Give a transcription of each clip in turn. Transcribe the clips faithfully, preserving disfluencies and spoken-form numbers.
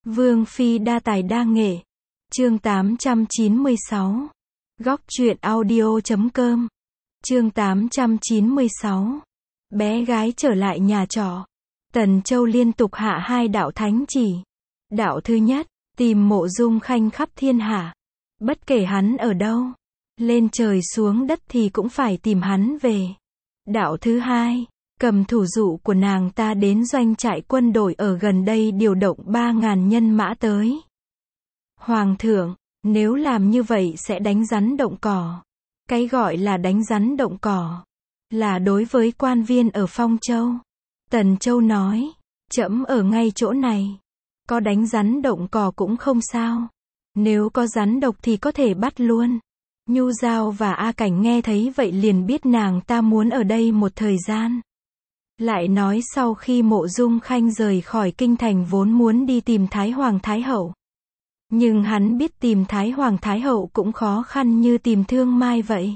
Vương phi đa tài đa nghệ. Chương tám trăm chín mươi sáu. Góc truyện audio chấm com. Chương tám trăm chín mươi sáu. Bé gái trở lại nhà trọ. Tần Châu liên tục hạ hai đạo thánh chỉ. Đạo thứ nhất, tìm Mộ Dung Khanh khắp thiên hạ. Bất kể hắn ở đâu, lên trời xuống đất thì cũng phải tìm hắn về. Đạo thứ hai, cầm thủ dụ của nàng ta đến doanh trại quân đội ở gần đây điều động ba ngàn nhân mã tới. Hoàng thượng, nếu làm như vậy sẽ đánh rắn động cỏ. Cái gọi là đánh rắn động cỏ, là đối với quan viên ở Phong Châu. Tần Châu nói, trẫm ở ngay chỗ này. Có đánh rắn động cỏ cũng không sao. Nếu có rắn độc thì có thể bắt luôn. Nhu Giao và A Cảnh nghe thấy vậy liền biết nàng ta muốn ở đây một thời gian. Lại nói sau khi Mộ Dung Khanh rời khỏi kinh thành vốn muốn đi tìm Thái Hoàng Thái Hậu. Nhưng hắn biết tìm Thái Hoàng Thái Hậu cũng khó khăn như tìm Thương Mai vậy.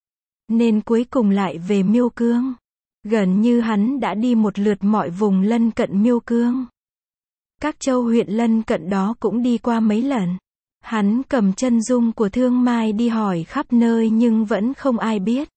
Nên cuối cùng lại về Miêu Cương. Gần như hắn đã đi một lượt mọi vùng lân cận Miêu Cương. Các châu huyện lân cận đó cũng đi qua mấy lần. Hắn cầm chân dung của Thương Mai đi hỏi khắp nơi nhưng vẫn không ai biết.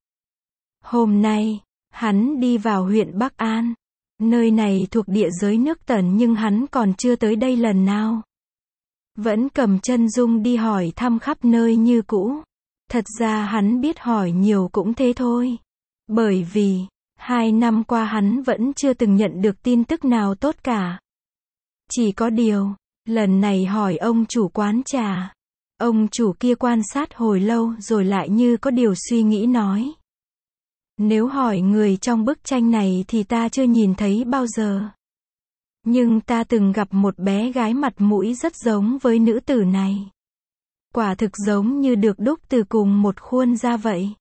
Hôm nay, hắn đi vào huyện Bắc An. Nơi này thuộc địa giới nước Tần nhưng hắn còn chưa tới đây lần nào. Vẫn cầm chân dung đi hỏi thăm khắp nơi như cũ. Thật ra hắn biết hỏi nhiều cũng thế thôi. Bởi vì, hai năm qua hắn vẫn chưa từng nhận được tin tức nào tốt cả. Chỉ có điều, lần này hỏi ông chủ quán trà. Ông chủ kia quan sát hồi lâu rồi lại như có điều suy nghĩ nói. Nếu hỏi người trong bức tranh này thì ta chưa nhìn thấy bao giờ. Nhưng ta từng gặp một bé gái mặt mũi rất giống với nữ tử này. Quả thực giống như được đúc từ cùng một khuôn ra vậy.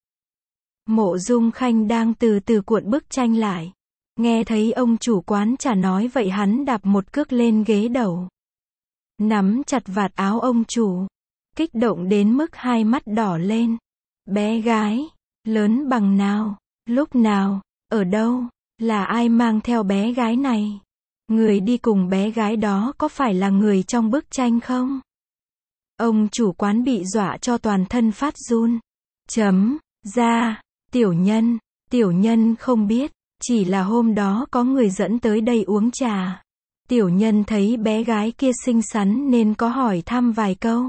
Mộ Dung Khanh đang từ từ cuộn bức tranh lại. Nghe thấy ông chủ quán trà nói vậy hắn đạp một cước lên ghế đầu. Nắm chặt vạt áo ông chủ. Kích động đến mức hai mắt đỏ lên. Bé gái, lớn bằng nào, lúc nào, ở đâu, là ai mang theo bé gái này? Người đi cùng bé gái đó có phải là người trong bức tranh không? Ông chủ quán bị dọa cho toàn thân phát run. Chấm, ra, tiểu nhân, tiểu nhân không biết, chỉ là hôm đó có người dẫn tới đây uống trà. Tiểu nhân thấy bé gái kia xinh xắn nên có hỏi thăm vài câu.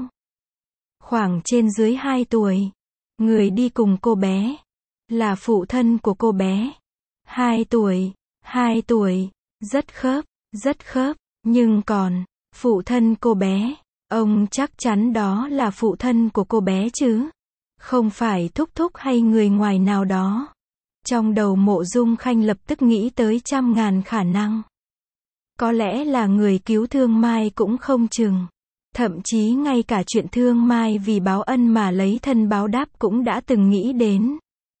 Khoảng trên dưới hai tuổi. Người đi cùng cô bé là phụ thân của cô bé. Hai tuổi, hai tuổi, rất khớp, rất khớp, nhưng còn, phụ thân cô bé, ông chắc chắn đó là phụ thân của cô bé chứ? Không phải thúc thúc hay người ngoài nào đó. Trong đầu Mộ Dung Khanh lập tức nghĩ tới trăm ngàn khả năng. Có lẽ là người cứu Thương Mai cũng không chừng. Thậm chí ngay cả chuyện Thương Mai vì báo ân mà lấy thân báo đáp cũng đã từng nghĩ đến.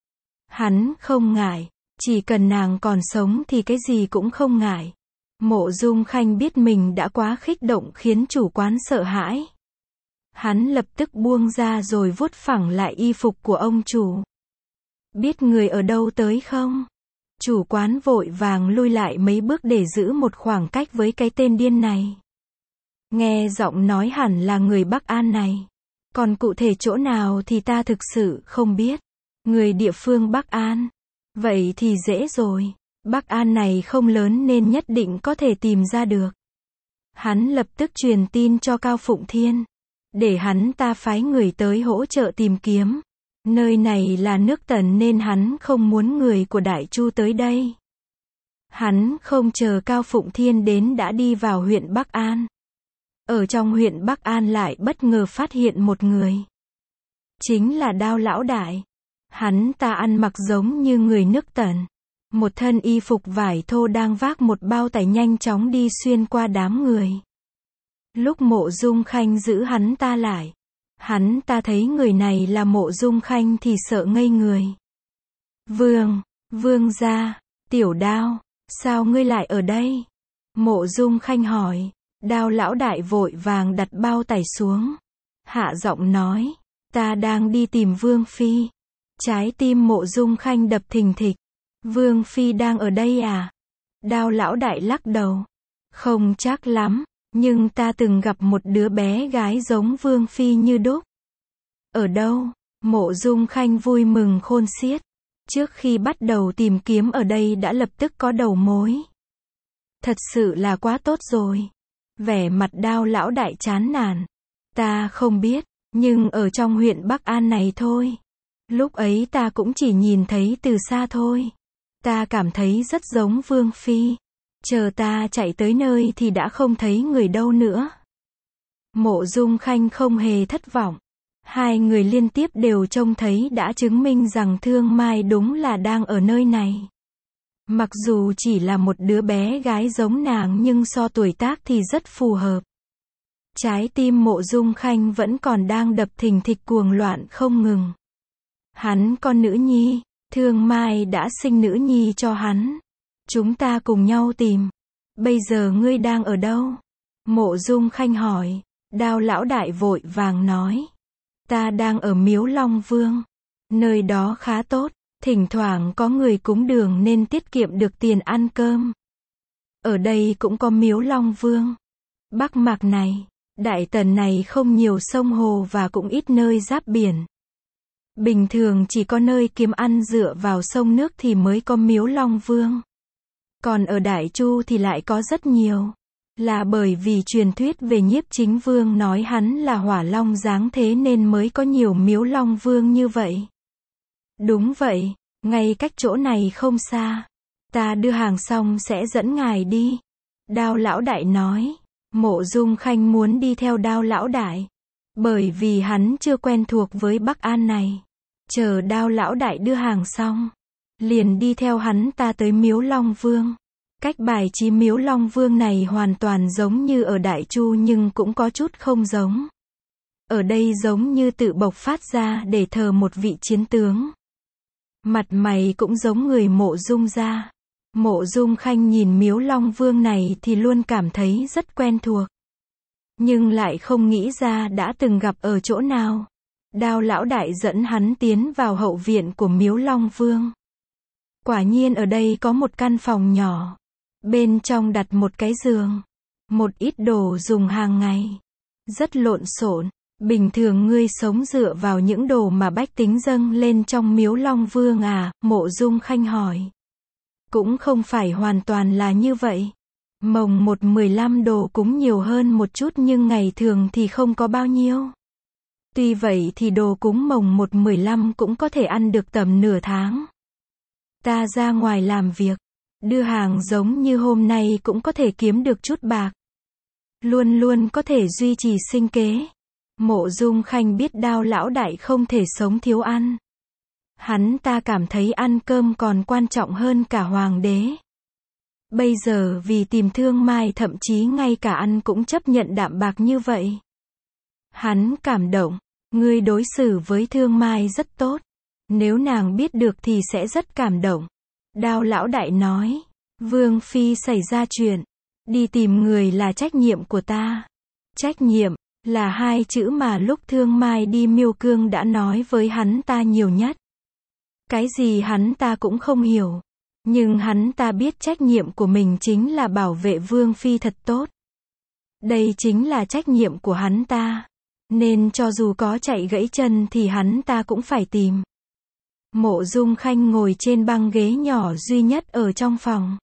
Hắn không ngại, chỉ cần nàng còn sống thì cái gì cũng không ngại. Mộ Dung Khanh biết mình đã quá kích động khiến chủ quán sợ hãi. Hắn lập tức buông ra rồi vuốt phẳng lại y phục của ông chủ. Biết người ở đâu tới không? Chủ quán vội vàng lui lại mấy bước để giữ một khoảng cách với cái tên điên này. Nghe giọng nói hẳn là người Bắc An này. Còn cụ thể chỗ nào thì ta thực sự không biết. Người địa phương Bắc An. Vậy thì dễ rồi. Bắc An này không lớn nên nhất định có thể tìm ra được. Hắn lập tức truyền tin cho Cao Phụng Thiên. Để hắn ta phái người tới hỗ trợ tìm kiếm. Nơi này là nước Tần nên hắn không muốn người của Đại Chu tới đây. Hắn không chờ Cao Phụng Thiên đến đã đi vào huyện Bắc An. Ở trong huyện Bắc An lại bất ngờ phát hiện một người. Chính là Đao lão đại. Hắn ta ăn mặc giống như người nước Tần. Một thân y phục vải thô đang vác một bao tải nhanh chóng đi xuyên qua đám người. Lúc Mộ Dung Khanh giữ hắn ta lại. Hắn ta thấy người này là Mộ Dung Khanh thì sợ ngây người. Vương, vương gia, tiểu Đao, sao ngươi lại ở đây? Mộ Dung Khanh hỏi. Đao lão đại vội vàng đặt bao tải xuống. Hạ giọng nói, ta đang đi tìm Vương Phi. Trái tim Mộ Dung Khanh đập thình thịch. Vương Phi đang ở đây à? Đao lão đại lắc đầu. Không chắc lắm, Nhưng ta từng gặp một đứa bé gái giống Vương Phi như đúc. Ở đâu? Mộ Dung Khanh vui mừng khôn xiết. Trước khi bắt đầu tìm kiếm ở đây đã lập tức có đầu mối. Thật sự là quá tốt rồi. Vẻ mặt Đao lão đại chán nản. Ta không biết, nhưng ở trong huyện Bắc An này thôi. Lúc ấy ta cũng chỉ nhìn thấy từ xa thôi. Ta cảm thấy rất giống Vương Phi. Chờ ta chạy tới nơi thì đã không thấy người đâu nữa. Mộ Dung Khanh không hề thất vọng. Hai người liên tiếp đều trông thấy đã chứng minh rằng Thương Mai đúng là đang ở nơi này. Mặc dù chỉ là một đứa bé gái giống nàng nhưng so tuổi tác thì rất phù hợp. Trái tim Mộ Dung Khanh vẫn còn đang đập thình thịch cuồng loạn không ngừng. Hắn có nữ nhi, Thương Mai đã sinh nữ nhi cho hắn. Chúng ta cùng nhau tìm. Bây giờ ngươi đang ở đâu? Mộ Dung Khanh hỏi. Đao lão đại vội vàng nói. Ta đang ở Miếu Long Vương. Nơi đó khá tốt, thỉnh thoảng có người cúng đường nên tiết kiệm được tiền ăn cơm. Ở đây cũng có Miếu Long Vương. Bắc Mạc này, Đại Tần này không nhiều sông hồ và cũng ít nơi giáp biển. Bình thường chỉ có nơi kiếm ăn dựa vào sông nước thì mới có Miếu Long Vương. Còn ở Đại Chu thì lại có rất nhiều. Là bởi vì truyền thuyết về Nhiếp Chính Vương nói hắn là Hỏa Long giáng thế nên mới có nhiều Miếu Long Vương như vậy. Đúng vậy, ngay cách chỗ này không xa. Ta đưa hàng xong sẽ dẫn ngài đi. Đao lão đại nói. Mộ Dung Khanh muốn đi theo Đao lão đại. Bởi vì hắn chưa quen thuộc với Bắc An này. Chờ Đao lão đại đưa hàng xong. Liền đi theo hắn ta tới Miếu Long Vương. Cách bài trí Miếu Long Vương này hoàn toàn giống như ở Đại Chu nhưng cũng có chút không giống. Ở đây giống như tự bộc phát ra để thờ một vị chiến tướng. Mặt mày cũng giống người Mộ Dung gia. Mộ Dung Khanh nhìn Miếu Long Vương này thì luôn cảm thấy rất quen thuộc. Nhưng lại không nghĩ ra đã từng gặp ở chỗ nào. Đao lão đại dẫn hắn tiến vào hậu viện của Miếu Long Vương. Quả nhiên ở đây có một căn phòng nhỏ. Bên trong đặt một cái giường. Một ít đồ dùng hàng ngày. Rất lộn xộn. Bình thường ngươi sống dựa vào những đồ mà bách tính dâng lên trong Miếu Long Vương à? Mộ Dung Khanh hỏi. Cũng không phải hoàn toàn là như vậy. Mồng một mười lăm đồ cúng nhiều hơn một chút nhưng ngày thường thì không có bao nhiêu. Tuy vậy thì đồ cúng mồng một mười lăm cũng có thể ăn được tầm nửa tháng. Ta ra ngoài làm việc. Đưa hàng giống như hôm nay cũng có thể kiếm được chút bạc. Luôn luôn có thể duy trì sinh kế. Mộ Dung Khanh biết Đao lão đại không thể sống thiếu ăn. Hắn ta cảm thấy ăn cơm còn quan trọng hơn cả hoàng đế. Bây giờ vì tìm Thương Mai thậm chí ngay cả ăn cũng chấp nhận đạm bạc như vậy. Hắn cảm động. Ngươi đối xử với Thương Mai rất tốt. Nếu nàng biết được thì sẽ rất cảm động. Đao lão đại nói. Vương Phi xảy ra chuyện. Đi tìm người là trách nhiệm của ta. Trách nhiệm là hai chữ mà lúc Thương Mai đi Miêu Cương đã nói với hắn ta nhiều nhất. Cái gì hắn ta cũng không hiểu. Nhưng hắn ta biết trách nhiệm của mình chính là bảo vệ Vương Phi thật tốt. Đây chính là trách nhiệm của hắn ta. Nên cho dù có chạy gãy chân thì hắn ta cũng phải tìm. Mộ Dung Khanh ngồi trên băng ghế nhỏ duy nhất ở trong phòng.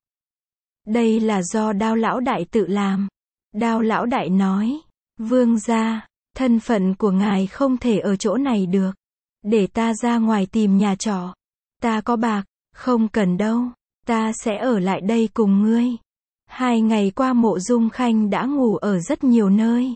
Đây là do Đao lão đại tự làm. Đao lão đại nói. Vương gia, thân phận của ngài không thể ở chỗ này được. Để ta ra ngoài tìm nhà trọ. Ta có bạc, không cần đâu. Ta sẽ ở lại đây cùng ngươi. Hai ngày qua Mộ Dung Khanh đã ngủ ở rất nhiều nơi.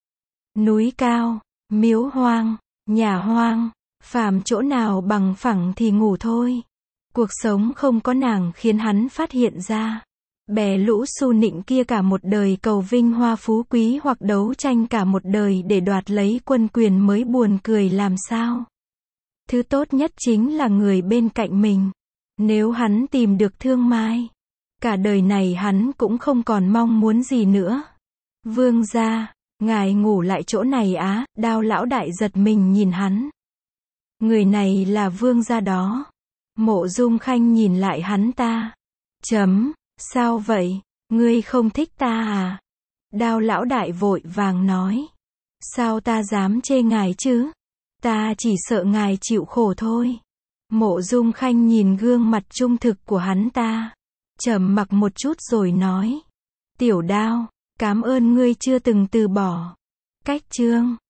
Núi cao, miếu hoang, nhà hoang, phàm chỗ nào bằng phẳng thì ngủ thôi. Cuộc sống không có nàng khiến hắn phát hiện ra. Bè lũ su nịnh kia cả một đời cầu vinh hoa phú quý hoặc đấu tranh cả một đời để đoạt lấy quân quyền mới buồn cười làm sao. Thứ tốt nhất chính là người bên cạnh mình. Nếu hắn tìm được Thương Mai, cả đời này hắn cũng không còn mong muốn gì nữa. Vương gia, ngài ngủ lại chỗ này á? Đao lão đại giật mình nhìn hắn. Người này là vương gia đó. Mộ Dung Khanh nhìn lại hắn ta. Chấm, sao vậy? Ngươi không thích ta à? Đao lão đại vội vàng nói. Sao ta dám chê ngài chứ? Ta chỉ sợ ngài chịu khổ thôi. Mộ Dung Khanh nhìn gương mặt trung thực của hắn ta, trầm mặc một chút rồi nói. Tiểu Đao, cảm ơn ngươi chưa từng từ bỏ. Cách chương